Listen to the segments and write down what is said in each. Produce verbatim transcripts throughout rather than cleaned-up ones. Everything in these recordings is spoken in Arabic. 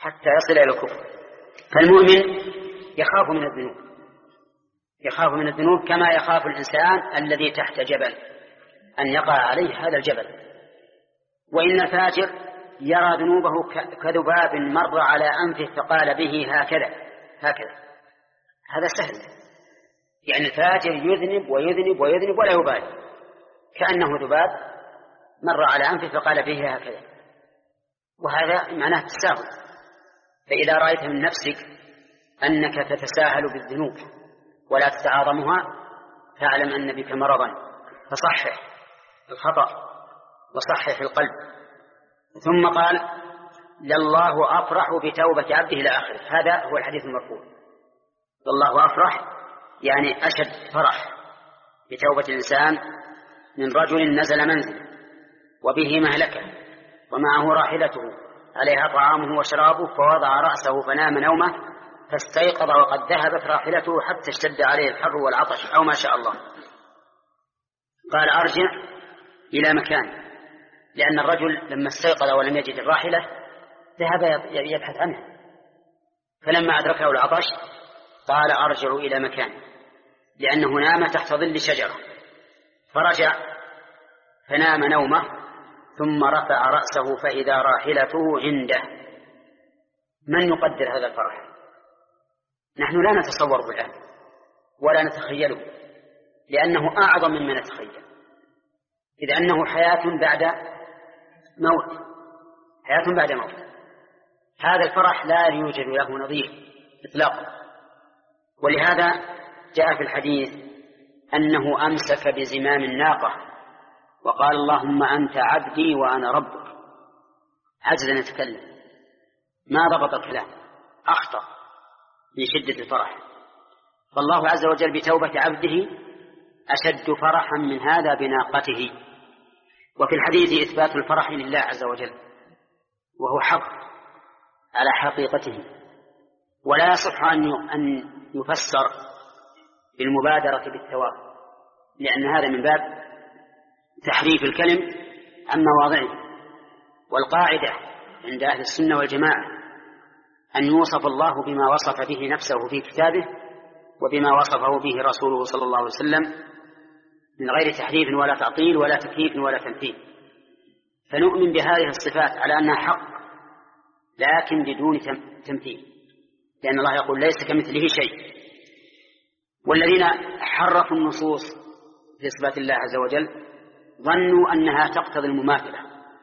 حتى يصل إلى الكفر. فالمؤمن يخاف من الذنوب، يخاف من الذنوب كما يخاف الإنسان الذي تحت جبل أن يقع عليه هذا الجبل. وإن الفاجر يرى ذنوبه كذباب مر على أنفه فقال به هكذا هكذا، هذا سهل. يعني الفاجر يذنب ويذنب ويذنب ولا يبالي، كأنه ذباب مر على أنفه فقال به هكذا، وهذا معناه التساهل. فإذا رأيت من نفسك أنك تتساهل بالذنوب ولا تتعاظمها فاعلم أن بك مرضا، فصحح الخطأ وصحح القلب. ثم قال لله أفرح بتوبة عبده إلى آخره. هذا هو الحديث المرفوع، لله أفرح يعني أشد فرح بتوبة الإنسان من رجل نزل منزل وبه مهلكة ومعه راحلته عليها طعامه وشرابه فوضع رأسه فنام نومه فاستيقظ وقد ذهبت راحلته حتى اشتد عليه الحر والعطش أو ما شاء الله. قال أرجع إلى مكان، لأن الرجل لما استيقظ ولم يجد الراحلة ذهب يبحث عنها، فلما أدركه العطش قال أرجع إلى مكان، لأنه نام تحت ظل شجرة. فرجع فنام نومه ثم رفع رأسه فإذا راحلته عنده. من يقدر هذا الفرح؟ نحن لا نتصوره الآن ولا نتخيله، لأنه أعظم مما نتخيل، إذ أنه حياة بعد موت، حياة بعد موت. هذا الفرح لا يوجد له نظير إطلاقا. ولهذا جاء في الحديث أنه أمسك بزمام الناقة وقال اللهم أنت عبدي وأنا ربك. عجز أن يتكلم، ما ضبط الكلام، أخطأ من شدة الفرح. فالله عز وجل بتوبة عبده أشد فرحا من هذا بناقته. وفي الحديث إثبات الفرح لله عز وجل وهو حق على حقيقته، ولا يصح أن يفسر بالمبادرة بالثواب، لأن هذا من باب تحريف الكلم عن مواضعه. والقاعدة عند أهل السنة والجماعة أن يوصف الله بما وصف به نفسه في كتابه وبما وصفه به رسوله صلى الله عليه وسلم من غير تحريف ولا تعطيل ولا تكييف ولا تمثيل. فنؤمن بهذه الصفات على أنها حق لكن بدون تمثيل، لأن الله يقول ليس كمثله شيء. والذين حرفوا النصوص في إثبات الله عز وجل ظنوا أنها تقتضي المماثلة،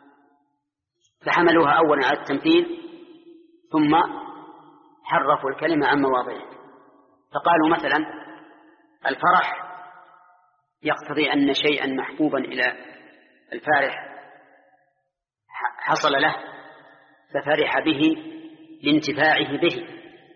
فحملوها أولا على التمثيل ثم حرفوا الكلمة عن مواضعه. فقالوا مثلا الفرح يقتضي أن شيئا محبوبا إلى الفارح حصل له ففرح به لانتفاعه به،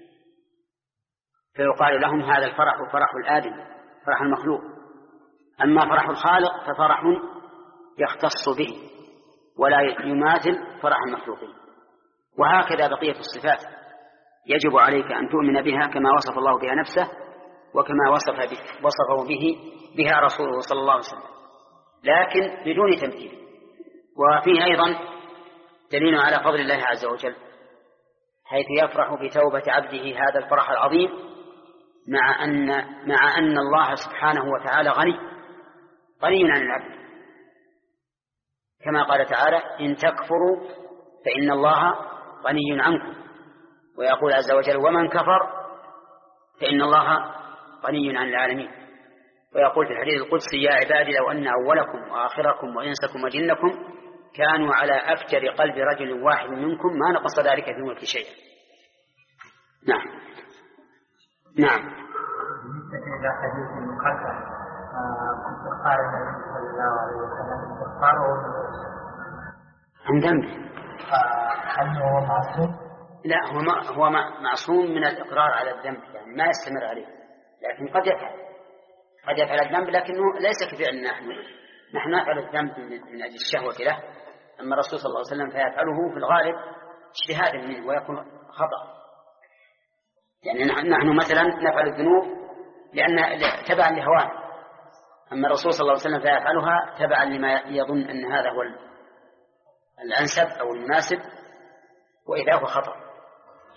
فيقال لهم هذا الفرح فرح الآدم، فرح المخلوق. أما فرح الخالق ففرح يختص به ولا يماثل فرح المخلوقين. وهكذا بقية الصفات يجب عليك أن تؤمن بها كما وصف الله بها نفسه وكما وصف به وصفه به بها رسوله صلى الله عليه وسلم، لكن بدون تمثيل. وفيه أيضا دليل على فضل الله عز وجل، حيث يفرح بتوبة عبده هذا الفرح العظيم مع أن مع أن الله سبحانه وتعالى غني غني عن العبد، كما قال تعالى إن تكفروا فإن الله غني عنكم، ويقول عز وجل ومن كفر فإن الله غني عن العالمين. ويقول في الحديث القدسي يا عبادي لو أن أولكم وآخركم وإنسكم وجنكم كانوا على أفجر قلب رجل واحد منكم ما نقص ذلك في ملك شيئا. نعم نعم. بالنسبة إلى حديث المقدم كنت قال النبي صلى الله عليه وسلم استغفاره عن ذنبه، هل هو معصوم؟ لا، هو ما هو معصوم من الإقرار على الذنب، يعني ما يستمر عليه، لكن قد يفعل قد يفعل الذنب لكنه ليس كفعلنا نحن نحن نفعل الذنب من أجل الشهوة له، أما الرسول صلى الله عليه وسلم فيفعله في الغالب اجتهادا منه ويكون خطأ. يعني نحن مثلا نفعل الذنوب لأن تبعا لهوان، أما الرسول صلى الله عليه وسلم فيفعلها تبعا لما يظن أن هذا هو الأنسب أو المناسب، وإذا هو خطأ.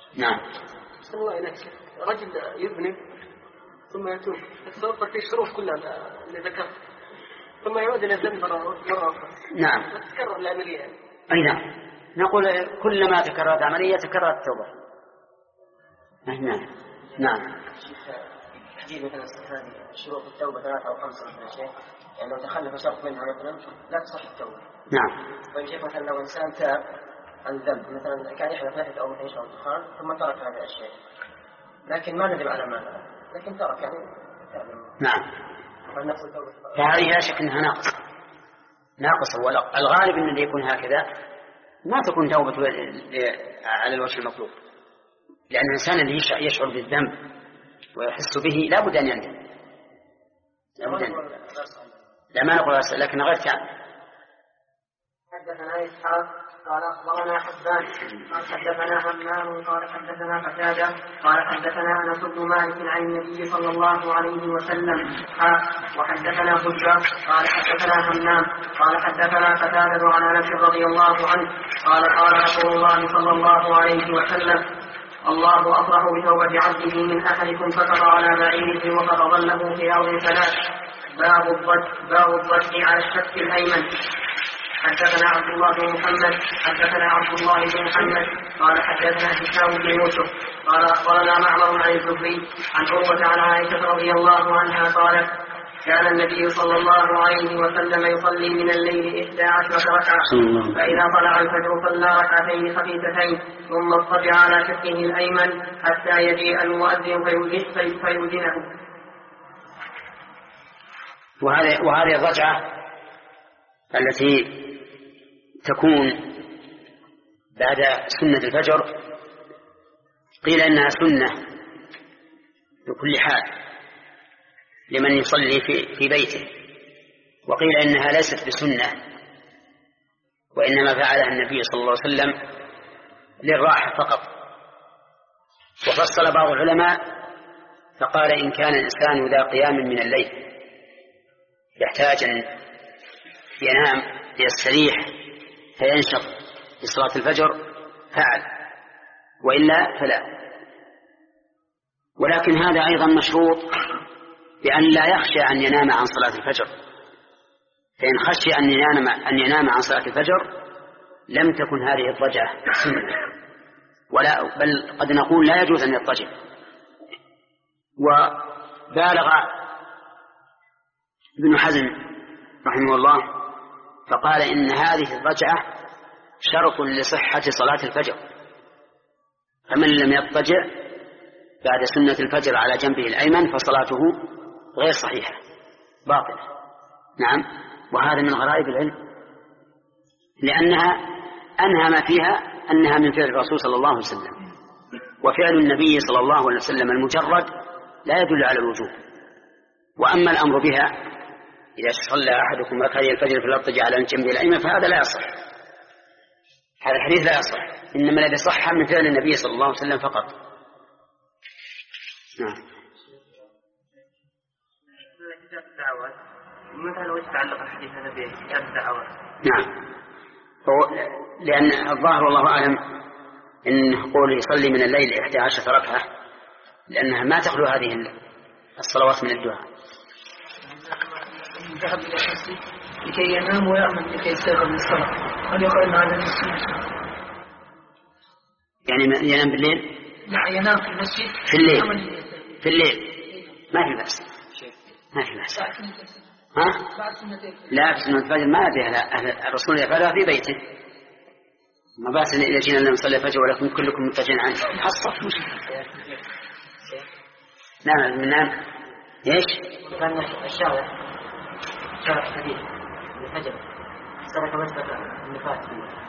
نعم. بسم الله إليك. رجل يذنب ثم يتوب تتوقف في الشروط كلها اللي ذكرت ثم يعود إلى الذنب مرة أخرى. نعم. تتكرر العملية يعني. أي نعم. نقول كلما تكررت عملية تكررت التوبة. نعم. نعم. تحديد مثلا هذه شروط التوبة ثلاثة أو خمسة مثلا شيء، يعني لو تخلف شرط منها مثلا لا تصح التوبة. نعم. طيب شيخ مثلا لو إنسان تاب عن الذنب مثلا كان يحلف ثلاثة أو مثلا يشرب الدخان ثم ترك هذه الأشياء لكن ما ندم على ما لكن ترك يعني تاب. نعم. فهذه لا شك أنها ناقصة ناقصة والغالب أن اللي يكون هكذا ما تكون توبة على الوجه المطلوب، لأن الإنسان اللي يشعر بالذنب ويحس به لا بد أن يندم. لا ما نقول لكن غير كان. حدثنا إسحاق قال أخبرنا حبان قال حدثنا همام قال حدثنا قتادة قال حدثنا أنس بن مالك عن النبي صلى الله عليه وسلم وحدثنا بشر قال حدثنا همام قال حدثنا قتادة عن أنس رضي الله عنه قال قال رسول الله صلى الله عليه وسلم الله أفرح بتوبة عبده من أحدكم فقط على بعيره وقد ظله في أرض ثلاث باب الضج باب الضج على الشق الأيمن. حدثنا عبد الله بن محمد حدثنا عبد الله بن محمد قال حدثنا هشام بن يوسف قال أخبرنا معمر عن الزهري عن عروة عن عائشة رضي الله عنها قالت كان النبي صلى الله عليه وسلم يصلي من الليل إحدى عشرة ركعة فإذا طلع الفجر صلى ركعتين خفيفتين ثم اضطجع على شقه الأيمن حتى يجيء المؤذن فيؤذنه. وهذه وهذه الرجعة التي تكون بعد سنة الفجر قيل إنها سنة بكل حال لمن يصلي في, في بيته، وقيل إنها ليست بسنة وإنما فعلها النبي صلى الله عليه وسلم للراحة فقط. وفصل بعض العلماء فقال إن كان الإنسان ذا قيام من الليل يحتاج أن ينام يستريح فينشط لصلاة الفجر فعل، وإلا فلا. ولكن هذا أيضا مشروط بأن لا يخشى أن ينام عن صلاة الفجر، فإن خشي أن ينام, أن ينام عن صلاة الفجر لم تكن هذه الضجعة سنة، ولا بل قد نقول لا يجوز أن يضطجع. وبالغ ابن حزم رحمه الله فقال إن هذه الضجعة شرط لصحة صلاة الفجر، فمن لم يضطجع بعد سنة الفجر على جنبه الأيمن فصلاته غير صحيحة باطلة. نعم. وهذا من غرائب العلم، لأنها أنهى ما فيها أنها من فعل الرسول صلى الله عليه وسلم، وفعل النبي صلى الله عليه وسلم المجرد لا يدل على الوجوب. وأما الأمر بها إذا صلى أحدكم ركعتي الفجر فليضطجع على جنبه الأيمن فهذا لا يصح، هذا الحديث لا يصح، إنما الذي صح من فعل النبي صلى الله عليه وسلم فقط. نعم. مثلا وش تعلق الحديث هذا بكتاب الدعوات؟ نعم. لأن الظاهر والله أعلم إن قول يصلي من الليل إحدى عشرة ركعة لأنها ما تخلو هذه الصلوات من الدعاء. ذهب إلى المسجد لكي ينام ويعمل لكي يستيقظ من الصلاة، هل يقال هذا المسجد؟ يعني ينام بالليل؟ لا، ينام في المسجد في الليل. في الليل ما في بأس، ما في بأس. ها؟ لا، في سنة الفجر ما فيها، الرسول يفعلها في بيته. ما بأس إذا جينا نصلي الفجر ولكن كلكم متجهين عنه حصل مشكلة. نعم من نعم. إيش؟ كان الشارع شارع حديث الفجر سرق مسجد النفاس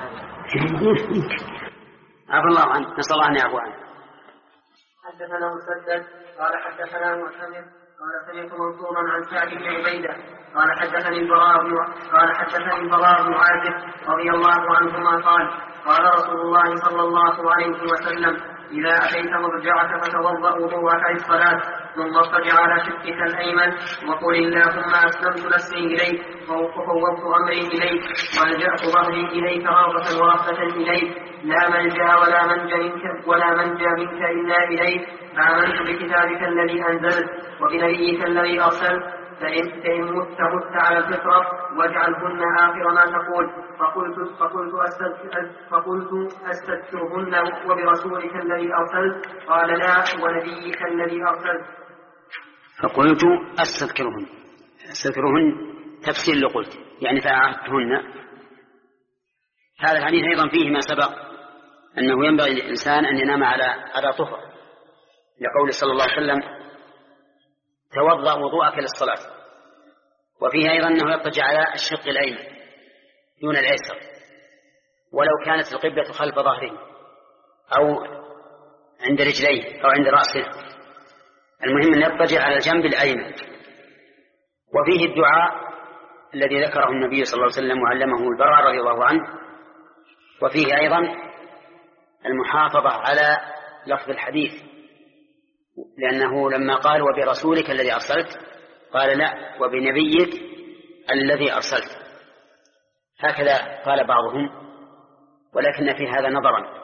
عفى الله عنه، نسأل الله أن يعفو عنه. حدثنا مسدد قال حدثنا معتمر قال سمعت منصورا عن سعد بن عبيدة قال حدثني البراء قال حدثني البراء بن عازب رضي الله عنهما قال قال رسول الله صلى الله عليه وسلم إذا أتيت مرجعك فتوضأ وضوءك الصلاة ثم اضطجع على شقك الأيمن وقل اللهم أسلمت نفسي إليك وفوضت أمري إليك وألجأت ظهري إليك رغبة ورهبة إليك لا ملجأ ولا منجا منك ولا منجا منك إلا إليك آمنت بكتابك الذي أنزلت وبنبيك الذي أرسلت فإن فإن مت مت على الفطرة واجعلهن آخر ما تقول فقلت فقلت أستذكر فقلت أستذكرهن وبرسولك الذي أرسلت قال لا ونبيك الذي أرسلت فقلت أستذكرهن أستذكرهن تفسير لقلت يعني فأعدتهن. هذا الحديث أيضا فيه ما سبق أنه ينبغي للإنسان أن ينام على على طهر لقول صلى الله عليه وسلم توضأ وضوءك للصلاة. وفيه أيضا أنه يضطجع على الشق الأيمن دون الأيسر ولو كانت القبلة خلف ظهره أو عند رجليه أو عند رأسه، المهم أن يضطجع على الجنب الأيمن. وفيه الدعاء الذي ذكره النبي صلى الله عليه وسلم وعلمه البراء رضي الله عنه. وفيه أيضا المحافظة على لفظ الحديث لأنه لما قال وبرسولك الذي أرسلت قال لا وبنبيك الذي أرسلت، هكذا قال بعضهم، ولكن في هذا نظرا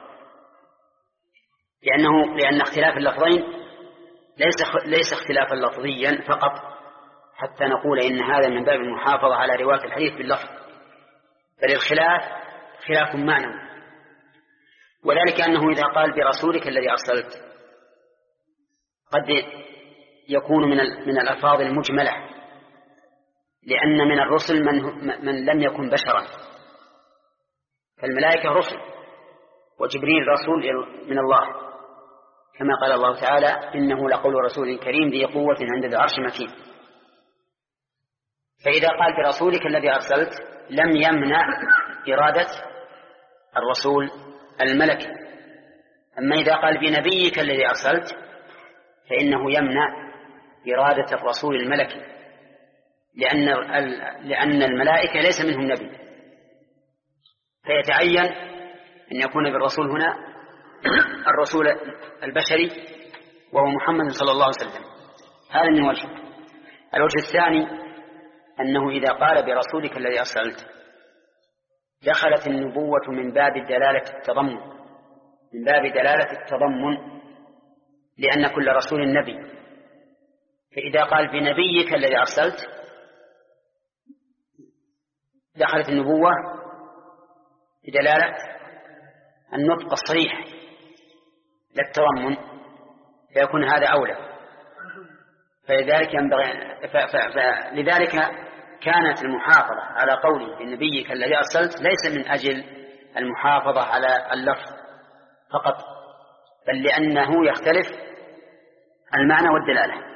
لأنه لأن اختلاف اللفظين ليس ليس اختلافا لفظيا فقط حتى نقول إن هذا من باب المحافظة على رواية الحديث باللفظ، بل الخلاف خلاف معنوي. وذلك أنه إذا قال برسولك الذي أرسلت قد يكون من من الألفاظ المجملة، لأن من الرسل من, من لم يكن بشرا، فالملائكة رسل وجبريل رسول من الله كما قال الله تعالى إنه لقول رسول كريم ذي قوة عند ذي العرش مكين. فإذا قال برسولك الذي أرسلت لم يمنع إرادة الرسول الملكي. أما إذا قال بنبيك الذي أرسلت فإنه يمنع إرادة الرسول الملكي، لأن لأن الملائكة ليس منهم نبي، فيتعين أن يكون بالرسول هنا الرسول البشري وهو محمد صلى الله عليه وسلم. هذا من وجه. الوجه الثاني أنه إذا قال برسولك الذي أرسلت دخلت النبوة من باب دلالة التضمن من باب دلالة التضمن لأن كل رسول نبي. فإذا قال بنبيك الذي أرسلت دخلت النبوة بدلالة النطق الصريح للتضمن فيكون هذا أولى. فلذلك ينبغي فلذلك كانت المحافظة على قوله بنبيك الذي أرسلت ليس من أجل المحافظة على اللفظ فقط، بل لأنه يختلف المعنى والدلالة.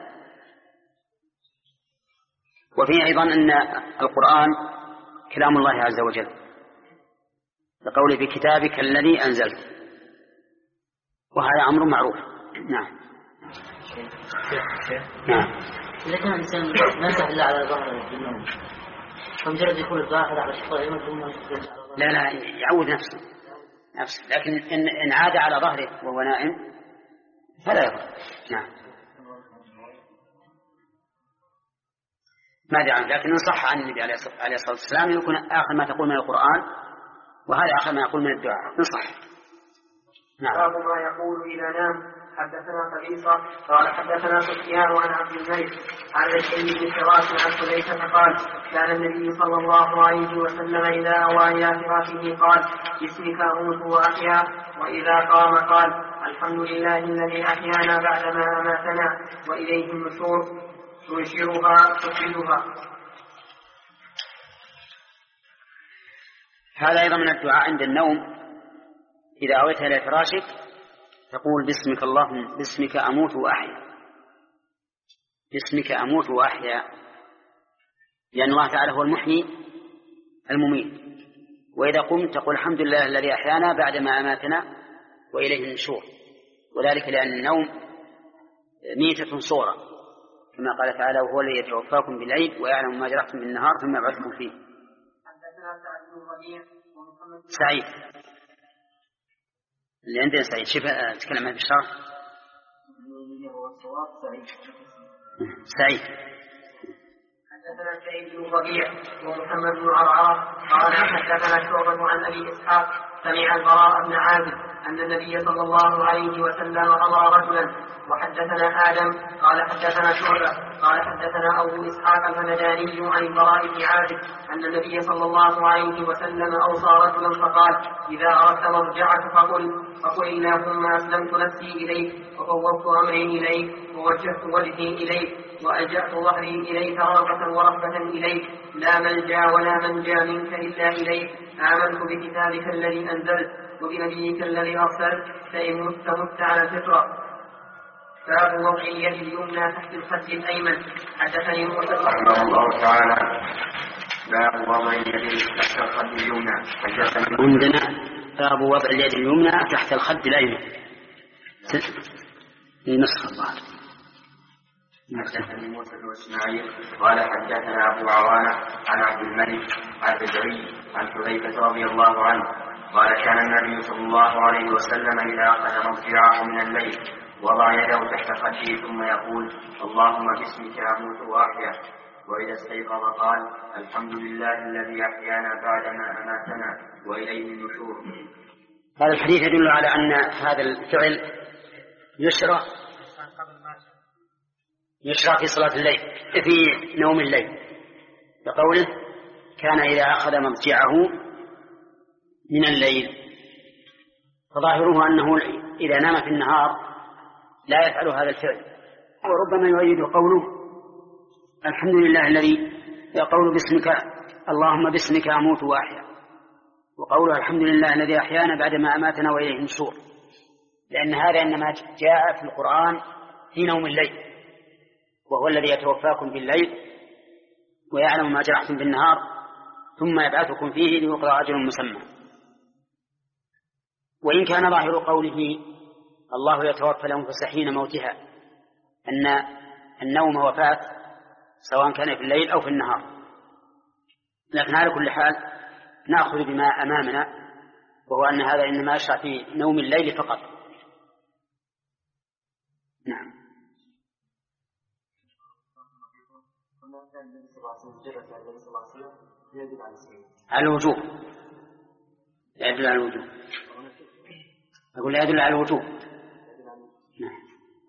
وفيه أيضا أن القرآن كلام الله عز وجل لقوله بكتابك الذي أنزلت، وهذا أمر معروف. نعم. نعم. إذا كان الإنسان ما يفتح إلا على ظهر النوم فمجرد يكون الظاهر على شق الأيمن ثم لا لا يعود نفسه نفسه لكن إن, إن عاد على ظهره وهو نائم فلا يضر. نعم. ما دعم، لكن صح عن النبي عليه الصلاة والسلام يكون آخر ما تقول من القرآن وهذا آخر ما يقول من الدعاء نصح. نعم. باب ما يقول إذا نام. حدثنا قبيصة قال حدثنا سفيان عن عبد الملك عن الشيخ بن فراس عن حذيفة قال كان النبي صلى الله عليه وسلم إذا أوى إلى فراشه قال باسمك أموت وأحيا، وإذا قام قال الحمد لله الذي أحيانا بعدما أماتنا وإليه النشور تنشرها تفردها. هذا أيضا من الدعاء عند النوم. إذا أويت إلى فراشك تقول باسمك اللهم باسمك أموت وأحيا، باسمك أموت وأحيا، لأن الله تعالى هو المحيي المميت. وإذا قمت تقول الحمد لله الذي أحيانا بعدما أماتنا وإليه النشور، وذلك لأن النوم ميتة صورة كما قال تعالى وهو الذي يتوفاكم بالليل ويعلم ما جرحتم بالنهار ثم يبعثكم فيه. سعيد اللي عندنا سعيد شوف تكلم عن الشرح والصواب سعيد. سعيد. حدثنا سعيد بن ربيع ومحمد بن عرعر قال حدثنا شعبة عن أبي إسحاق سمع البراء بن عازب أن النبي صلى الله عليه وسلم أمر رجلا. وحدثنا آدم قال حدثنا شعبة قال حدثنا أبو إسحاق الهمداني عن البراء بن عازب أن النبي صلى الله عليه وسلم أوصى رجلا فقال إذا أردت مرجعك فقل فقل اللهم أسلمت نفسي إليك وفوضت أمري إليك ووجهت وجهي إليك وألجأت ظهري إليك رغبة ورهبة إليك لا ملجأ ولا منجا منك إلا إليك آمنت بكتابك الذي أنزلت وبنبيك الذي أرسلت فإن مت مت على الفطرة. باب وضع اليد اليمنى تحت الخد الأيمن. حدثني موسى رحمه الله تعالى باب وضع اليد تحت الخد اليمنى. عندنا باب وضع اليد اليمنى تحت الخد الأيمن النسخة الله. حدثني موسى بن اسماعيل قال حدثنا ابو عوانه عن عبد الملك عن الزهري عن حذيفه رضي الله عنه قال كان النبي صلى الله عليه وسلم اذا اخذ مضجعه من الليل وضع يده تحت خده ثم يقول اللهم باسمك اموت واحيا واذا استيقظ قال الحمد لله الذي احيانا بعدما اماتنا واليه النشور. هذا الحديث يدل على ان هذا الفعل يشرع يشرع في صلاة الليل في نوم الليل بقوله كان إذا أخذ مضجعه من الليل. فظاهره أنه إذا نام في النهار لا يفعل هذا الفعل. وربما يؤيد قوله الحمد لله الذي يقول باسمك اللهم باسمك أموت وأحيا وقوله الحمد لله الذي أحيانا بعدما أماتنا وإليه النشور لأن هذا إنما جاء في القرآن في نوم الليل وهو الذي يتوفاكم بالليل ويعلم ما جرحتم بالنهار ثم يبعثكم فيه ليقضى أجل مسمى. وإن كان ظاهر قوله الله يتوفى الأنفس حين موتها أن النوم وفاة سواء كان في الليل أو في النهار، لكن على كل حال نأخذ بما أمامنا وهو أن هذا إنما يشرع في نوم الليل فقط. نعم. على الوجوب لا يدل على الوجوب. أقول لا يدل على الوجوب. نعم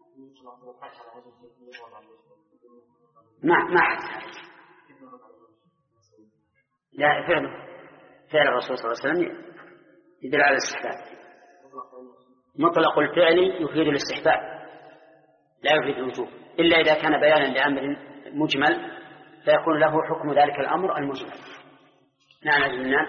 ما ما حد لا فعله فعل الرسول صلى الله عليه وسلم يدل على الاستحباب. مطلق الفعل يفيد الاستحباب لا يفيد الوجوب إلا إذا كان بيانا لأمر مجمل فيكون له حكم ذلك الأمر المجمل. نعم الجنان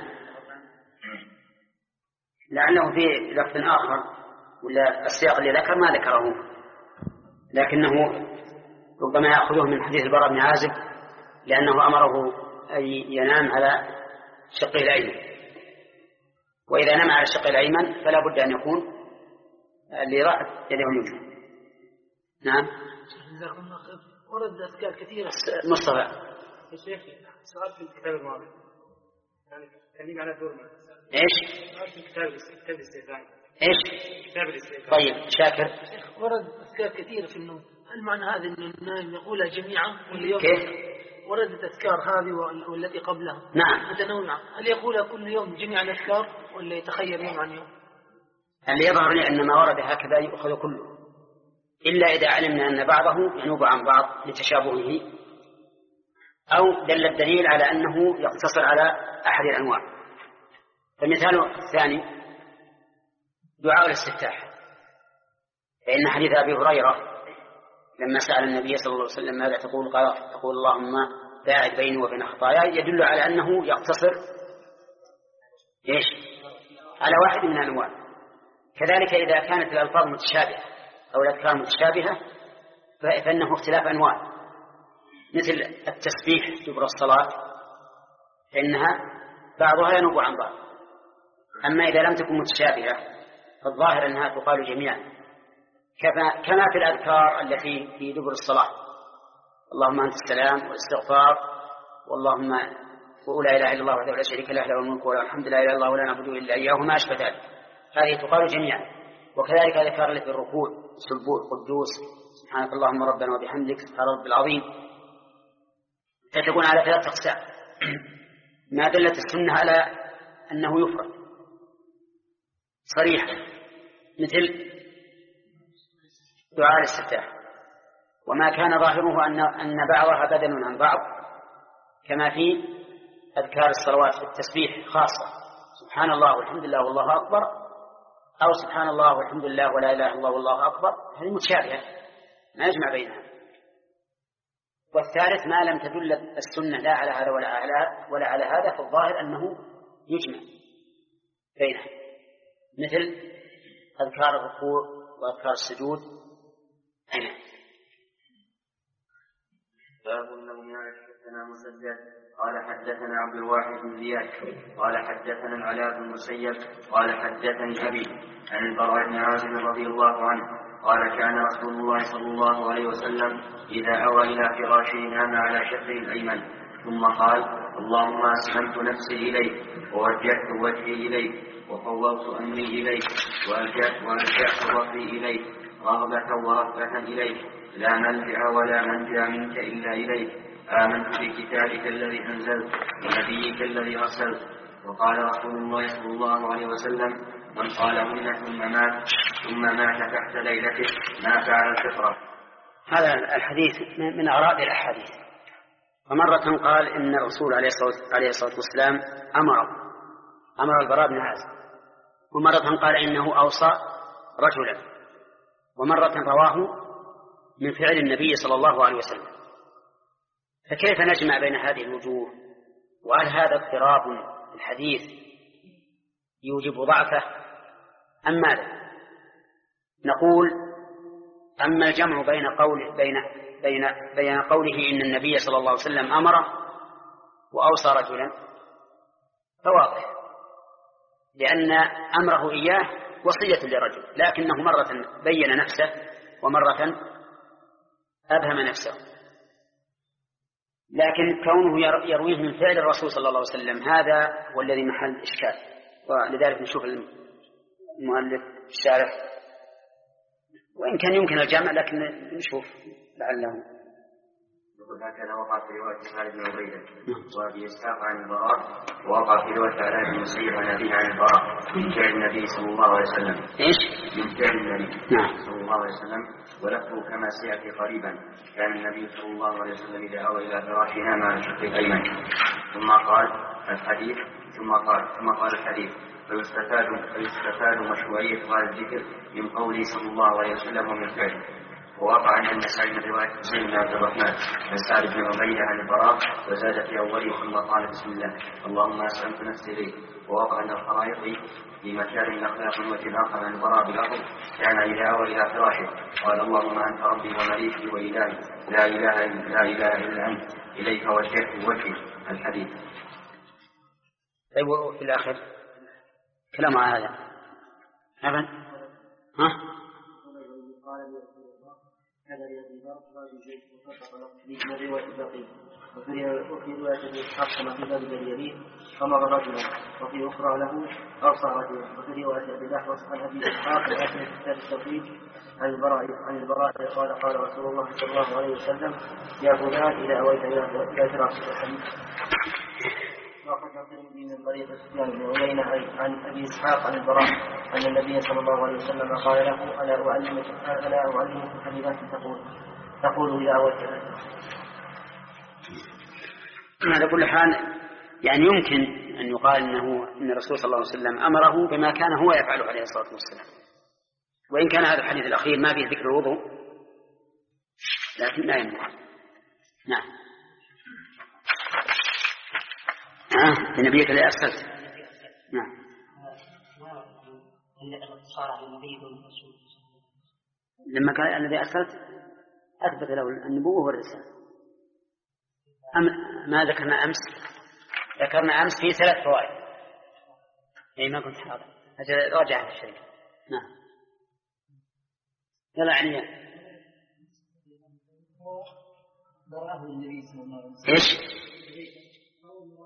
لعله في لفظ آخر ولا السياق اللي ذكر ما ذكره لكنه ربما يأخذه من حديث البراء بن عازب لأنه أمره أن ينام على شقه الأيمن وإذا نام على الشق الأيمن فلا بد أن يكون لراحة يده اليمنى. نعم ورد أذكار كثيرة. مصطفى يا شيخ سؤال في الكتاب الماضي يعني كلمة على دور ما إيش؟ سؤال في الكتاب كتاب الاستئذان. إيش؟ كتاب الاستئذان. طيب شاكر. شيخ ورد أذكار كثيرة في النوم، هل معنى هذا أن النائم يقولها جميعا واليوم؟ كيف؟ وردت أذكار هذه والتي قبلها. نعم. متنوعة، هل يقولها كل يوم جميع الأذكار ولا يتخير يوم عن يوم؟ اللي يظهر لي أن ما ورد هكذا يؤخذ كله إلا إذا علمنا أن بعضه ينوب عن بعض لتشابهه أو دل الدليل على أنه يقتصر على أحد الأنواع. فمثال الثاني دعاء الاستفتاح، فإن حديث أبي هريرة لما سأل النبي صلى الله عليه وسلم ماذا تقول قال تقول اللهم باعد بيني وبين خطاياي، يدل على أنه يقتصر إيش على واحد من الأنواع. كذلك إذا كانت الألفاظ متشابهة أو الأذكار متشابهة فإنه اختلاف أنواع، مثل التسبيح دبر الصلاة فإنها بعضها ينوب عن بعض. أما إذا لم تكن متشابهة فالظاهر أنها تقال جميعا كما في الأذكار التي في دبر الصلاة اللهم أنت السلام والاستغفار واللهم ولا إله إلا الله وحده لا شريك له له الملك وله الحمد لا إله إلا الله ولا نعبد إلا إياه وما أشبه ذلك، هذه تقال جميعا وكذلك الأذكار التي في الركوع: سبوح قدوس، سبحانك اللهم ربنا وبحمدك، سبحان ربي العظيم، فتكون على ثلاث أقسام. ما دلت السنة على أنه يفرد صريحا مثل دعاء الاستفتاح، وما كان ظاهره أن أن بعضها بدل عن بعض، كما في أذكار الصلوات في التسبيح خاصة: سبحان الله والحمد لله والله أكبر، أو سبحان الله والحمد لله ولا إله إلا الله والله أكبر. هذه متشابهة ما يجمع بينها. والثالث ما لم تدل السنة لا على هذا ولا على ولا على هذا، فالظاهر أنه يجمع بينها، مثل أذكار الركوع وأذكار السجود. هنا باب النوم على حدثنا مسدد قال حدثنا عبد الواحد بن زياد قال حدثنا العلاء بن المسيب قال حدثني أبي عن البراء بن عازب رضي الله عنه قال كان رسول الله صلى الله عليه وسلم إذا أوى إلى فراشه نام على شقه الأيمن ثم قال: اللهم أسلمت نفسي إليك ووجهت وجهي إليك وفوضت أمري إليك وألجأت ظهري إليك رغبة ورهبة إليك لا ملجأ ولا منجا منك إلا إليك آمنت بكتابك الذي أنزلت ونبيك الذي أرسلت. وقال رسول الله صلى الله عليه وسلم: من قالهن ثم مات ثم مات تحت ليلته ما فعل الفطرة. هذا الحديث من أغراض الأحاديث. ومرة قال إن الرسول عليه الصلاة والسلام أمر أمر البراء بن عازب، ومرة قال إنه أوصى رجلا، ومرة رواه من فعل النبي صلى الله عليه وسلم. فكيف نجمع بين هذه الوجوه؟ وهل هذا اضطراب الحديث يوجب ضعفه أم ماذا؟ نقول: أما الجمع بين قول بين بين بين قوله إن النبي صلى الله عليه وسلم أمره وأوصى رجلا فواضح، لأن أمره إياه وصية لرجل، لكنه مرة بين نفسه ومرة أبهم نفسه. لكن كونه يرويه من فعل الرسول صلى الله عليه وسلم هذا هو الذي محل إشكال، ولذلك نشوف المؤلف الشارح، وإن كان يمكن الجمع لكن نشوف لعله. هكذا وقع في رواية خالد بن عبيدة وأبي إسحاق عن البراء، ووقع في رواية علاء بن المسيب عن أبيه عن البراء من فعل النبي صلى الله عليه وسلم. إيش؟ من فعل النبي نعم. صلى الله عليه وسلم، ولفظه كما سيأتي قريبا: كان النبي صلى الله عليه وسلم إذا أوى إلى فراشه نام على شقه الأيمن. ثم قال الحديث ثم قال ثم قال الحديث فيستفاد فيستفاد مشروعية هذا الذكر من قوله صلى الله عليه وسلم ومن فعله. ووقع عن النسائي من رواية حسين بن عبد الرحمن عن سعد بن عبيدة عن البراء وزاد في أوله ثم قال: بسم الله اللهم أسلمت نفسي إليك. ووقع عن الخرائط في مكان من أخلاق وجه آخر عن البراء بالأخذ كان إذا أوى إلى فراشه قال: اللهم أنت ربي ومليكي وإلهي لا إله لا إله إلا أنت إليك وجهت وجهي. الحديث. طيب في الآخر كلام عن هذا أبدا ها؟ هذا الذي ضرب زيد وصدق نفسه من رواية البقيع، وفي رواية ابن إسحاق كما في باب اليمين أمر رجلا، وفي أخرى له أوصى رجلا، وفي رواية أبي الأحوص عن أبي إسحاق وآخر كتاب التوحيد عن البراء عن البراء قال: قال رسول الله صلى الله عليه وسلم: يا فلان إذا أويت إلى فراشك. الحديث. وقد نقل من طريق سفيان بن عيينة عن أبي إسحاق عن البراء أن النبي صلى الله عليه وسلم قال له: ألا أعلمك ألا أعلمك كلمات تقول تقول إذا أويت. على كل حال يعني يمكن أن يقال إنه إن الرسول صلى الله عليه وسلم أمره بما كان هو يفعله عليه الصلاة والسلام، وإن كان هذا الحديث الأخير ما فيه ذكر الوضوء لكن لا يمنع. نعم. آه النبي الذي أرسلت. نعم. لما قال الذي أرسلت أثبت له النبوة والرسالة. أم ما ذكرنا أمس؟ ذكرنا أمس في ثلاث فوائد. أي ما كنت حاضر. أجل راجع في الشيء. نعم. يلا عنيا. إيش؟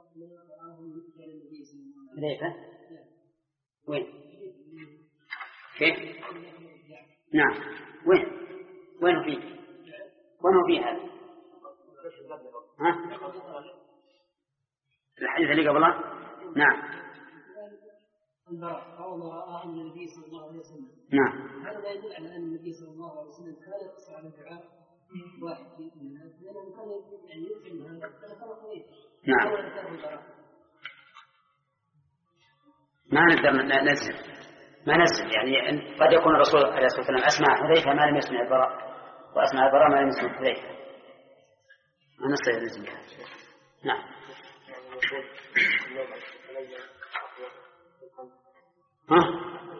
ليش؟ وين؟ كيف؟ نعم. وين وين فيه وين فيه هذا؟ ها؟ الحديث اللي قبله. نعم. نعم. هذا لا يدل على أن النبي صلى الله عليه وسلم كان يقصر على الدعاء واحد منها، لأنه كان يعني يمكن هذا كان قوي. نعم. ما نقدر ننزل ما نزل يعني قد يكون الرسول عليه الصلاة والسلام أسمع حذيفة ما لم يسمع البراء، وأسمع البراء ما لم يسمع حذيفة، ما نستطيع نزل. نعم. ها؟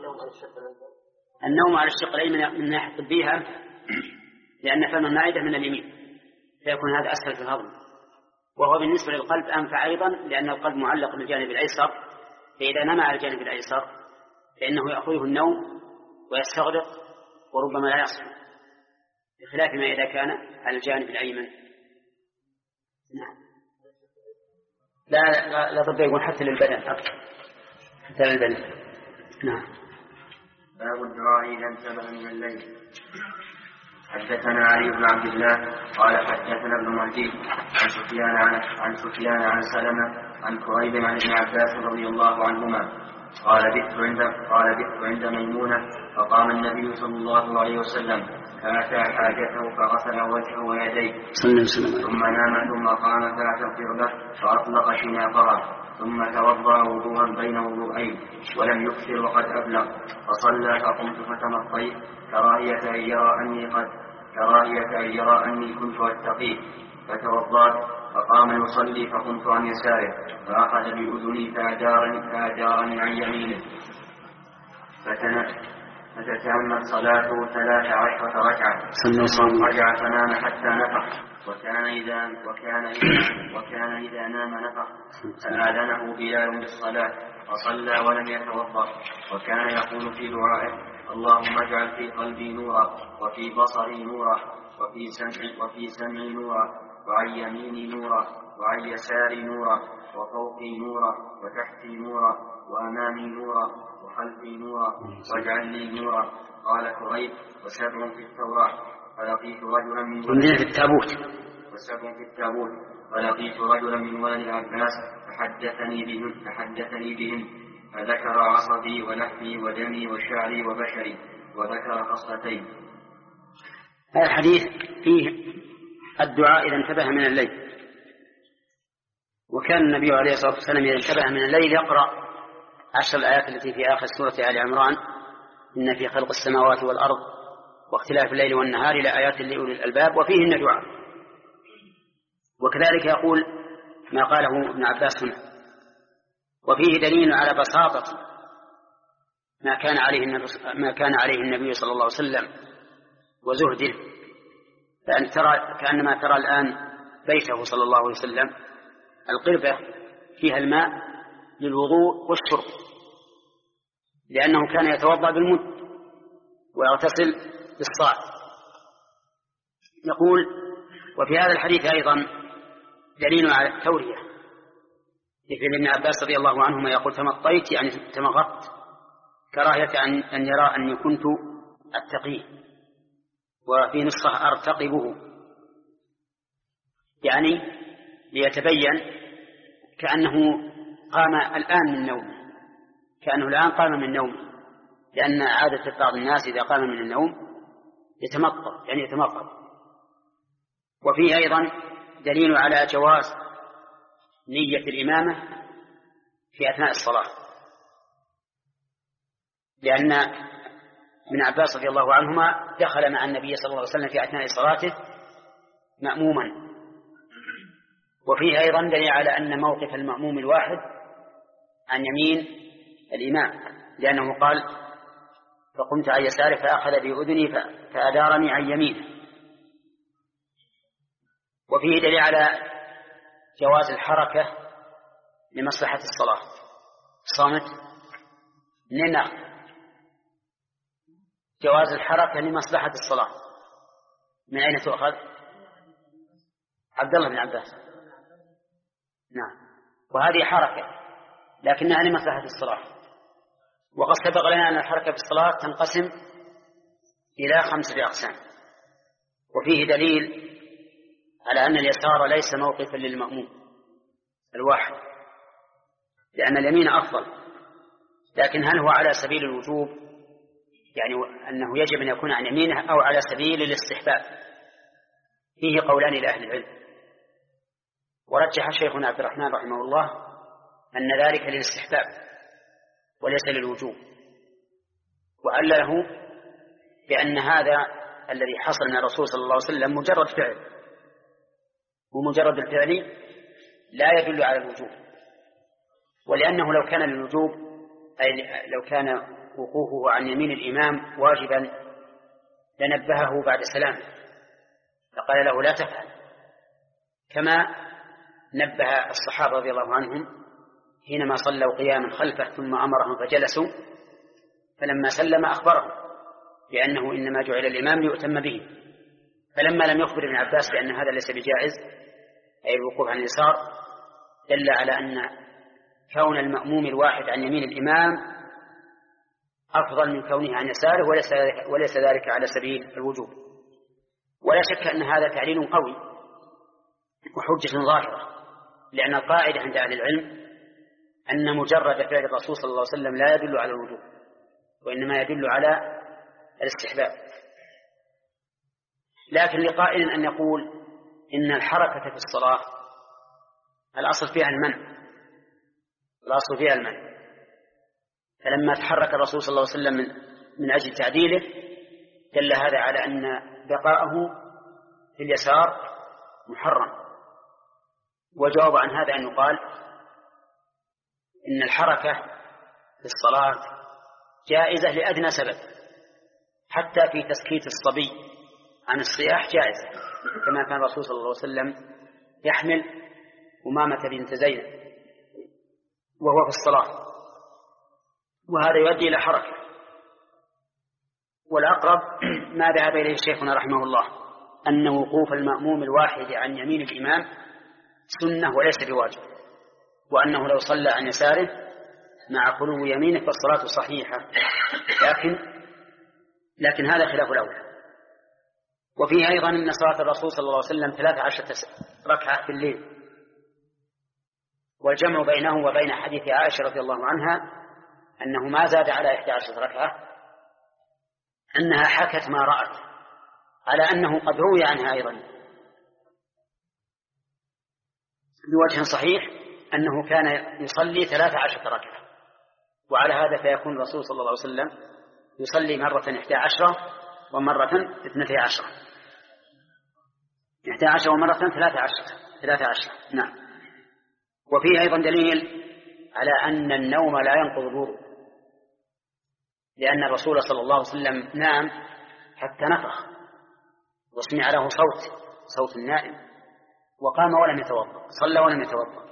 النوم على الشق الأيمن من ناحية طبية لأن فم المعدة من اليمين فيكون هذا أسهل في الهضم، وهو بالنسبة للقلب أنفع أيضا لأن القلب معلق بالجانب الأيسر، فإذا نام على الجانب الأيسر فإنه يأخذه النوم ويستغرق وربما لا يصحى، بخلاف ما إذا كان على الجانب الأيمن. نعم. لا لا, لا طب يقول حتى للبدن أكثر، حتى للبدن. نعم. باب الدعاء إذا انتبه من الليل. حدثنا علي بن عبد الله قال حدثنا ابن مهدي عن سفيان عن عن سفيان عن سلمة عن كريب عن ابن عباس رضي الله عنهما قال بت عند قال بت عند ميمونة فقام النبي صلى الله عليه وسلم فأتى حاجته فغسل وجهه ويديه ثم نام ثم قام فاعتذر له فأطلق شناقها ثم توضأ وضوءا بين وضوءين ولم يكثر وقد أبلغ فصلى فقمت فتمطيت كراهية أن يرى أني قد كراهية أن يرى أني كنت أتقيه فتوضأت فقام يصلي فقمت عن يساره فأخذ بأذني فأجارني, فأجارني عن يمينه فتتمت صلاته ثلاث عشرة ركعة ثم رجع فنام حتى نفخ وكان إذا وكان إذا وكان إذا نام نفخ فآذنه بلال بالصلاة فصلى ولم يتوضأ وكان يقول في دعائه اللهم اجعل في قلبي نورا وفي بصري نورا وفي سمعي وفي سمعي نورا وعن يميني نورا وعن يساري نورا وفوقي نورا وتحتي نورا وأمامي نورا وخلفي نورا واجعل لي نورا. قال كريب وسبع في التوراة فلقيت رجلا من ولد التابوت وسبع في التابوت فلقيت رجلا من ولد عباس فحدثني بهن فحدثني بهن فذكر عصبي ولحمي ودمي وشعري وبشري وذكر خصلتين. هذا الحديث فيه الدعاء إذا انتبه من الليل، وكان النبي عليه الصلاة والسلام إذا انتبه من الليل يقرأ عشر الآيات التي في آخر سورة آل عمران إن في خلق السماوات والأرض واختلاف الليل والنهار لآيات لأولي الألباب وفيهن دعاء. وكذلك يقول ما قاله ابن عباس هنا، وفيه دليل على بساطة ما كان عليه النبي ما كان عليه النبي صلى الله عليه وسلم وزهده، فأن ترى كأنما ترى الآن بيته صلى الله عليه وسلم القربة فيها الماء للوضوء والشرب، لأنه كان يتوضأ بالمد ويغتسل بالصاع. يقول وفي هذا الحديث أيضا دليل على التورية، مثل ابن عباس رضي الله عنهما يقول تمطيت يعني تمغطت كراهية أن يرى أني كنت أتقيه، وفي نسخة أرتقبه يعني ليتبين كأنه قام الآن من نومه، كأنه الآن قام من نومه، لأن عادة بعض الناس إذا قام من النوم يتمطر يعني يتمطر. وفيه أيضا دليل على جواز نية الإمامة في أثناء الصلاة، لأن ابن عباس رضي الله عنهما دخل مع النبي صلى الله عليه وسلم في أثناء صلاته مأموما. وفيه أيضا دليل على أن موقف المأموم الواحد عن يمين الإمام، لأنه قال فقمت عن يساره فأخذ بأذني فأدارني عن يمينه. وفيه دليل على جواز الحركة لمصلحة الصلاة. صامت منين جواز الحركة لمصلحة الصلاة من أين تؤخذ؟ عبد الله بن عباس. نعم، وهذه حركة لكنها لمصلحة الصلاة. وقد سبق لنا أن الحركة في الصلاة تنقسم إلى خمسة أقسام، وفيه دليل على أن اليسار ليس موقفا للمأموم الواحد، لأن اليمين أفضل، لكن هل هو على سبيل الوجوب، يعني أنه يجب أن يكون عن يمينه، أو على سبيل الاستحباب؟ فيه قولان لأهل العلم، ورجح شيخنا عبد الرحمن رحمه الله أن ذلك للاستحباب وليس للوجوب، وأله بأن هذا الذي حصل من الرسول صلى الله عليه وسلم مجرد فعل، ومجرد الفعل لا يدل على الوجوب، ولأنه لو كان للوجوب، أي لو كان وقوفه عن يمين الإمام واجبا لنبهه بعد سلامه، فقال له لا تفعل، كما نبه الصحابة رضي الله عنهم حينما صلوا قياما خلفه ثم أمرهم فجلسوا، فلما سلم أخبرهم بأنه إنما جعل الإمام ليؤتم به، فلما لم يخبر ابن عباس بأن هذا ليس بجائز، أي الوقوف عن اليسار، دل على أن كون المأموم الواحد عن يمين الإمام أفضل من كونه عن يساره، وليس, وليس ذلك على سبيل الوجوب. ولا شك أن هذا تعليل قوي وحجة ظاهرة، لأن القاعدة عند أهل العلم أن مجرد فعل الرسول صلى الله عليه وسلم لا يدل على الوجوب، وإنما يدل على الاستحباب. لكن لقائل أن يقول إن الحركة في الصلاة الأصل فيها المنع، الأصل فيها المنع، فلما تحرك الرسول صلى الله عليه وسلم من, من أجل تعديله دل هذا على أن بقاءه في اليسار محرم. وجواب عن هذا أن يقال إن الحركة في الصلاة جائزة لأدنى سبب، حتى في تسكيت الصبي عن الصياح جائزة، كما كان الرسول صلى الله عليه وسلم يحمل أمامة بنت زينب وهو في الصلاة، وهذا يؤدي إلى حركة. والأقرب ما ذهب إليه شيخنا رحمه الله أن وقوف المأموم الواحد عن يمين الإمام سنة وليس بواجب، وأنه لو صلى عن يساره مع خلو يمينه فالصلاة صحيحة، لكن لكن هذا خلاف الأولى. وفيه أيضا أن صلاة الرسول صلى الله عليه وسلم ثلاث عشرة ركعة في الليل، والجمع بينه وبين حديث عائشة رضي الله عنها أنه ما زاد على إحدى عشرة ركعة، أنها حكت ما رأت، على أنه قد روي عنها أيضا بوجه صحيح أنه كان يصلي ثلاث عشرة ركعة، وعلى هذا فيكون الرسول صلى الله عليه وسلم يصلي مرة إحدى عشرة ومرة اثنتي عشرة، إحدى عشرة ومرة ثلاثة عشرة ثلاثة عشرة نعم. وفيه أيضا دليل على أن النوم لا ينقض الوضوء، لأن الرسول صلى الله عليه وسلم نام حتى نفخ وسمع له صوت صوت النائم، وقام ولم يتوضأ، صلى ولم يتوضأ،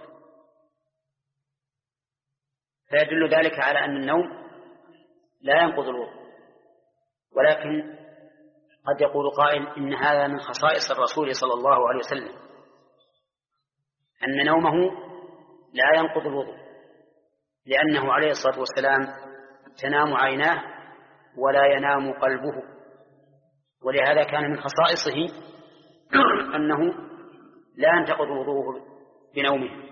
فيدل ذلك على أن النوم لا ينقض الوضوء. ولكن قد يقول قائل إن هذا من خصائص الرسول صلى الله عليه وسلم، أن نومه لا ينقض الوضوء، لأنه عليه الصلاة والسلام تنام عيناه ولا ينام قلبه، ولهذا كان من خصائصه أنه لا ينتقض وضوءه بنومه.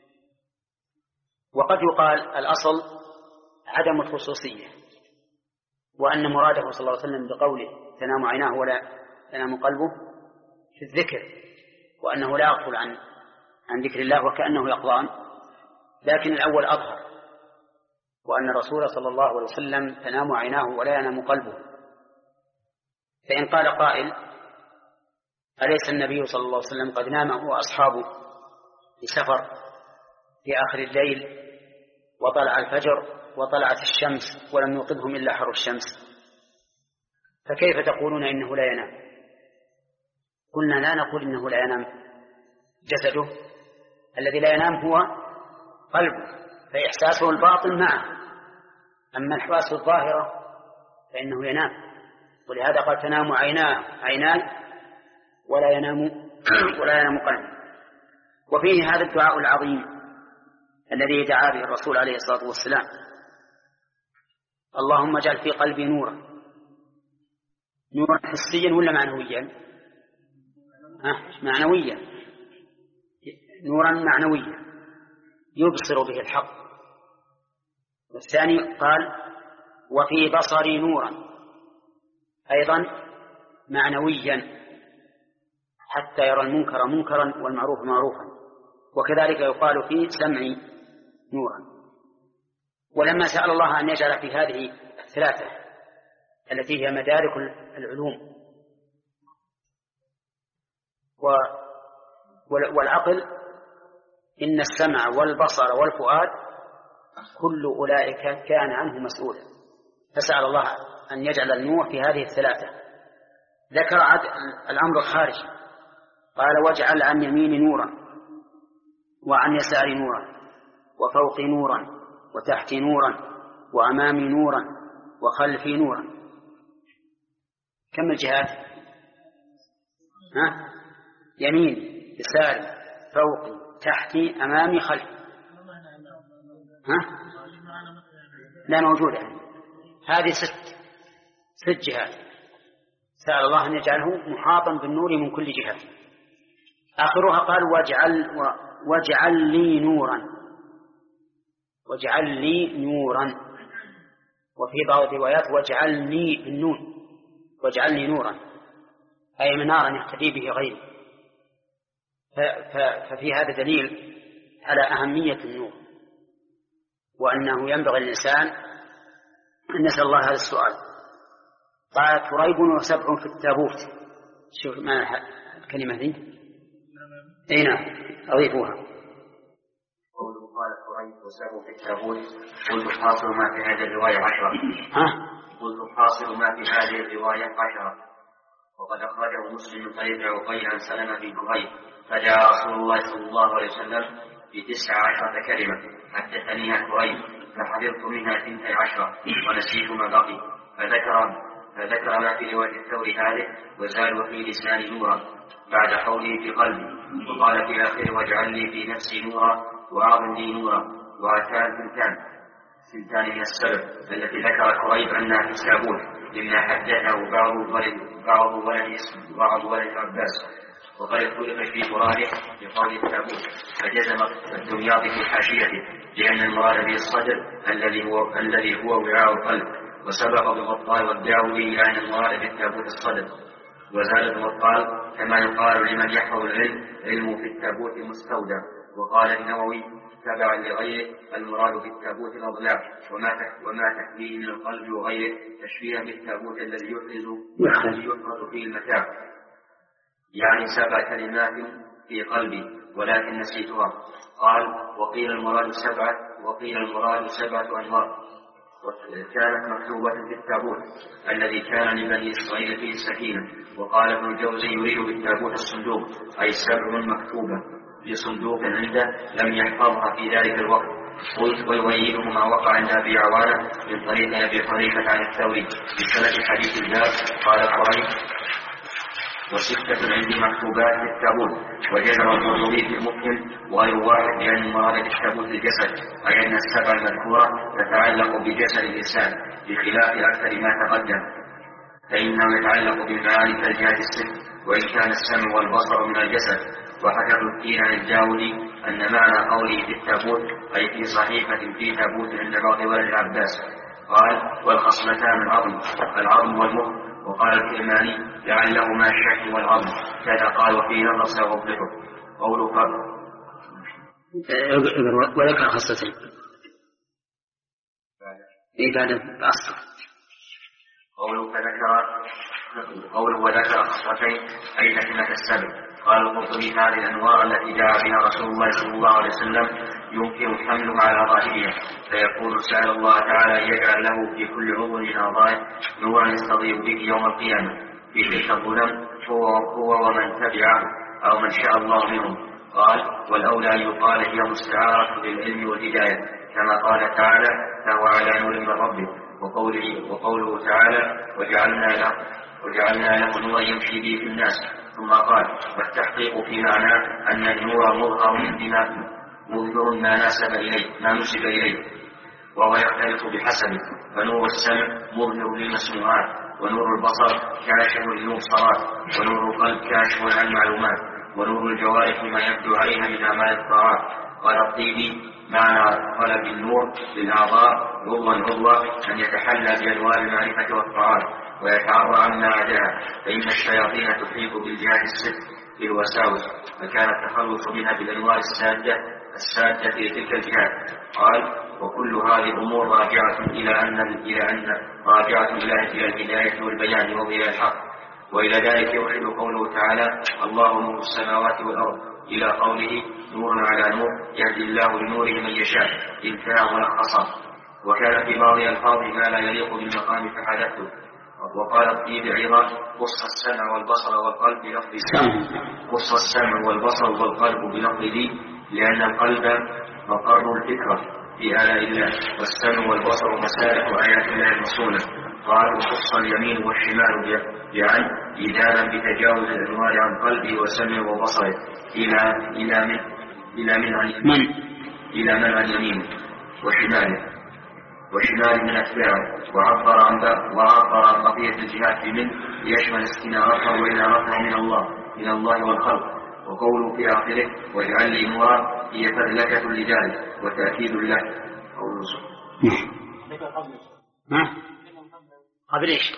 وقد يقال الأصل عدم الخصوصية، وأن مراده صلى الله عليه وسلم بقوله تنام عيناه ولا ينام قلبه في الذكر، وأنه لا يغفل عن عن ذكر الله وكأنه يقظان، لكن الأول أظهر، وأن الرسول صلى الله عليه وسلم تنام عيناه ولا ينام قلبه. فإن قال قائل أليس النبي صلى الله عليه وسلم قد نام هو وأصحابه في سفر في آخر الليل وطلع الفجر وطلعت الشمس ولم يوقظهم إلا حر الشمس، فكيف تقولون إنه لا ينام؟ قلنا لا نقول إنه لا ينام جسده، الذي لا ينام هو قلبه، فإحساسه الباطن معه، أما الحواس الظاهرة فإنه ينام، ولهذا قال تنام عيناه عينان ولا ينام ولا ينام قلبه. وفيه هذا الدعاء العظيم الذي دعا به الرسول عليه الصلاة والسلام، اللهم اجعل في قلبي نورا، نورا حسيا ولا معنويا؟ أه معنويا، نورا معنويا يبصر به الحق. والثاني قال وفي بصري نورا، أيضا معنويا حتى يرى المنكر منكرا والمعروف معروفا. وكذلك يقال في سمعي نورا. ولما سأل الله أن يجعل في هذه الثلاثة التي هي مدارك العلوم والعقل، إن السمع والبصر والفؤاد كل أولئك كان عنه مسؤولا، فسأل الله أن يجعل النور في هذه الثلاثة. ذكر الأمر الخارجي، قال واجعل عن يميني نورا وعن يساري نورا وفوقي نورا وتحتي نورا وأمامي نورا وخلفي نورا. كم الجهات؟ ها؟ يمين يساري فوقي تحتي أمامي خلفي. ها؟ لا موجودة يعني. هذه ست ست جهات. سأل الله أن يجعله محاطا بالنور من كل جهة. آخرها قال واجعل واجعل لي نورا، واجعل لي نورا. وفي بعض الروايات واجعلني بالنون، واجعلني نورا أي منارا يهتدي به غيري. ففي هذا دليل على أهمية النور، وأنه ينبغي للإنسان أن يسأل الله هذا السؤال. قال تريب وسبع في التابوت. شوف ما الكلمة دي؟ أي نعم أضيفوها. قوله قال تريب وسبع في التابوت، قلت حاصل ما في هذه الرواية عشرة. ها؟ قلت حاصل ما في هذه الرواية عشرة. وقد أخرجه مسلم من طريق عقيل عن سلمة بن كهيل فجاء رسول الله صلى الله عليه وسلم بتسع عشرة كلمة حدثنيها كهيل فحفظت منها اثنتي عشرة ونسيت ما بقي. فذكر فذكر ما في رواية الثوري هذه وزال وفي لساني نورا بعد قوله في قلبي، وقال في آخر واجعل لي في نفسي نورا وأعظم لي نورا. وأتان ثنتان ثنتان من السبع التي ذكر كريب أنها في التابوت مما حدثه بعض ولد بعض ولد بعض ولد عباس. وقد اختلف في مراده بقول التابوت، فجزم الدمياطي في حاشيته لأن المراد به الصدر الذي هو الذي هو وعاء القلب، وسبق بالبطال والداوي إلى أن المراد بالتابوت الصدر. وزاد البطال كما يقال لمن يحفظ العلم علمه في التابوت مستودع. وقال النووي تبعا لغيره المراد بالتابوت الأضلاع وما وما تحميه من القلب وغيره تشبيها بالتابوت الذي يحرز يحرز فيه المتاع، يعني سبع كلمات في قلبي ولكن نسيتها. قال وقيل المراد سبعة وقيل المراد سبعة أنوار كانت مكتوبة في التابوت الذي كان لبني إسرائيل فيه السكينة. وقال ابن الجوزي يريد بالتابوت الصندوق أي سبع مكتوبة في صندوق عنده لم يحفظها في ذلك الوقت. قلت ويؤيده ما وقع عند أبي عوانة من طريق أبي حنيفة عن الثوري بسند حديث الباب. قال قريب وستة عندي مكتوبات في التابوت. وجزم القرطبي في المسلم وغير واحد بأن المراد بالتابوت الجسد، أي أن السبع المذكورة تتعلق بجسد الإنسان بخلاف أكثر ما تقدم، فإنه يتعلق بالمعاني كالجهات الست، وإن كان السمع والبصر من الجسد. وحكى الدين عن الجاودي أن معنى قوله في التابوت أي في صحيفة في تابوت عند بعض ولد العباس. قال والخصلتان العظم العظم والمخ. وقال الكرماني لعلهما الشك والعظم كذا قال وفيه نظر سأوضحه. قوله فرق وذكر خصلتين إيه بعد الأصل. قوله فذكر قوله وذكر خصلتين أي تكملة السبب. قال القرطبي هذه الأنواع التي جاء بها رسول الله صلى الله عليه وسلم يمكن حملها على ظاهرها، فيقول سأل الله تعالى أن يجعل له في كل عضو من أعضائه نورا يستضيء به يوم القيامة في تلك الظلم هو هو ومن تبعه أو من شاء الله منهم. قال والأولى أن يقال هي مستعارة للعلم والهداية كما قال تعالى فهو على نور من ربه. وقوله, وقوله تعالى وجعلنا له وجعلنا له نورا يمشي به في الناس. ثم قال والتحقيق في معناه أن النور مظهر بما مظهر ما نسب إليه ما نسب إليه. وهو يختلف بحسبه، فنور السمع مظهر للمسموعات، ونور البصر كاشف للمبصرات، ونور القلب كاشف عن المعلومات، ونور الجوارح ما يبدو عليها من أعمال الطاعات. قال الطيبي: معنى طلب النور للأعضاء عضوا عضوا أن يتحلى بأنوار المعرفة والطاعات ويتعرى عما عداها، فإن الشياطين تحيط بالجهات الست بالوساوس، فكان التخلص منها بالأنوار السادة السادة في تلك الجهات. قال: وكل هذه الأمور راجعة إلى أن إلى أن راجعة إلى إلى الهداية والبيان وإلى الحق. وإلى ذلك يوحد قوله تعالى: الله نور السماوات والأرض، إلى قوله: نور على نور يهدي الله لنوره من يشاء، انتهى ملخصا. وكان في بعض ألفاظ ما لا يليق بالمقام فحدثه. وقال الطيب أيضا: قص السمع والبصر والقلب بلفظ قص السمع والبصر والقلب بلفظ دي، لأن القلب مقر الفكرة في آلاء الله، والسمع والبصر مسالك آيات الله المصونة. قال: وقص اليمين والشمال بأن إدانا بتجاوز الأنوار عن قلبه وسمعه وبصره إلى إلى من إلى من عن من إلى من عن يمينه وشماله وشمال من أتباعه. وعبر عن وعبر عن بقية الجهات بمن يشمل استنارته وإنارته من الله من الله والخلق. وقوله في آخره: واجعل لي نورا، هي فذلكة لذلك وتأكيد له. نعم. قبل إيش؟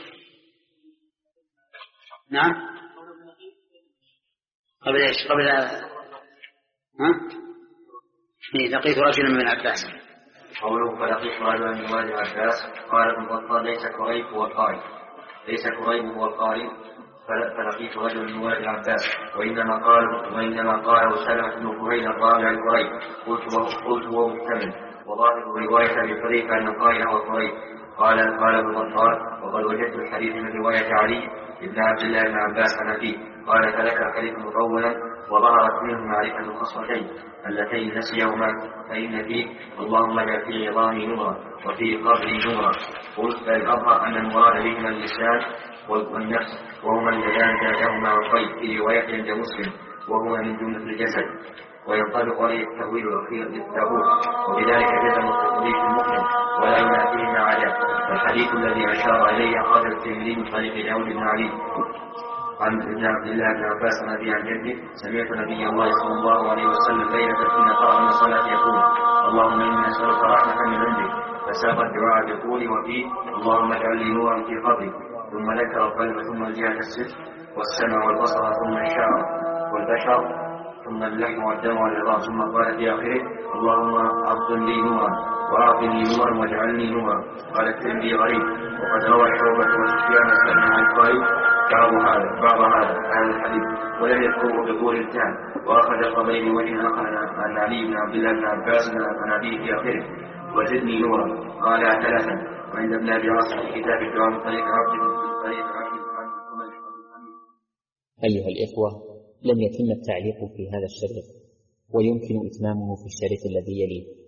نعم. قبل إيش؟ قبل ها؟ لقيت رجلا من عباس. قوله: فلقيت رجلا من والد عباس. قال ابن بطال: ليس كريب هو القارئ ليس كريب هو القارئ فلقيت رجلا من والد عباس، وإنما قال وإنما قال سلمة بن كهيل الرابع القريب. قلت وقلت وهو محتمل، وظاهر رواية أبي حذيفة أن القائل هو قريب. قال قال ابن بطال: وقد وجدت الحديث من رواية علي بن عبد الله بن عباس عن أبيه. قال: فذكر الحديث مطولا، وظهرت منه معرفة الخصلتين اللتين نسيهما، فإن فيه: اللهم اجعل في عظامي نورا وفي قبري نورا. قلت: بل أظهر أن المراد بهما اللسان والنفس، وهما اللذان زادهما والقيد في رواية عند مسلم، وهما من جملة الجسد، وينطبق عليه التأويل الأخير للتابوت، وبذلك جزم التطبيق المؤمن ولا ينافيه ما عدا. الحديث الذي أشار إليه أخرجه الترمذي من طريق داود بن علي عن ابن عبد الله بن عباس عن أبي عن جده: سمعت نبي الله صلى الله عليه وسلم ليلة حين قرأ من الصلاة يقول: اللهم إني أسألك رحمة من عندك، فساق الدعاء بقوله وفيه: اللهم اجعل لي نورا في قبري. ثم ذكر القلب، ثم الجهة الست، والسمع والبصر، ثم الشعر والبشر، ثم اللحم والدم والعظام، ثم قال في آخره: اللهم أبطل لي نورا وأعطني نورا واجعلني نورا. قال الترمذي: غريب. وقد روى شعبة وسفيان الثوري عن القائل بعض هذا بعض هذا هذا الحديث، ولم يذكره بطول التام. وأخذ الطبري بوجه آخر عن علي بن عبد الله بن عباس عن أبيه في آخره: وزدني نورا. قال ثلاثا. وعند ابن أبي عاصم في كتاب الدعاء من طريق عبد طريق عبد أيها الإخوة، لم يتم التعليق في هذا الشريط، ويمكن إتمامه في الشريط الذي يليه.